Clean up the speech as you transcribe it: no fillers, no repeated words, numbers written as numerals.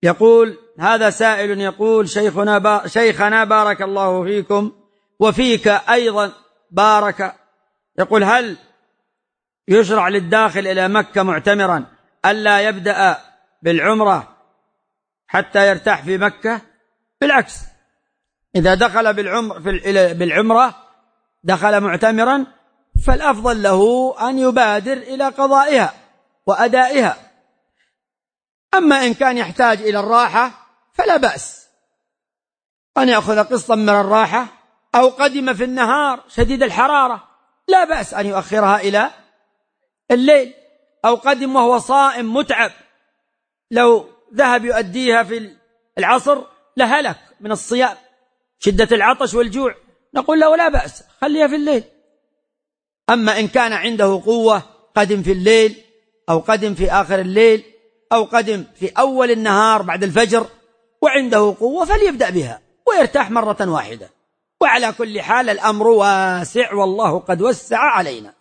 يقول هذا سائل يقول: شيخنا بارك الله فيكم وفيك أيضا بارك، يقول: هل يشرع للداخل إلى مكة معتمرا ألا يبدأ بالعمرة حتى يرتاح في مكة؟ بالعكس، إذا دخل بالعمرة دخل معتمرا، فالأفضل له أن يبادر إلى قضائها وأدائها. أما إن كان يحتاج إلى الراحة فلا بأس أن يأخذ قسطا من الراحة، أو قدم في النهار شديد الحرارة لا بأس أن يؤخرها إلى الليل، أو قدم وهو صائم متعب لو ذهب يؤديها في العصر لهلك من الصيام شدة العطش والجوع، نقول له لا بأس خليها في الليل. أما إن كان عنده قوة قدم في الليل، أو قدم في آخر الليل، أو قدم في أول النهار بعد الفجر وعنده قوة، فليبدأ بها ويرتاح مرة واحدة. وعلى كل حال الأمر واسع والله قد وسع علينا.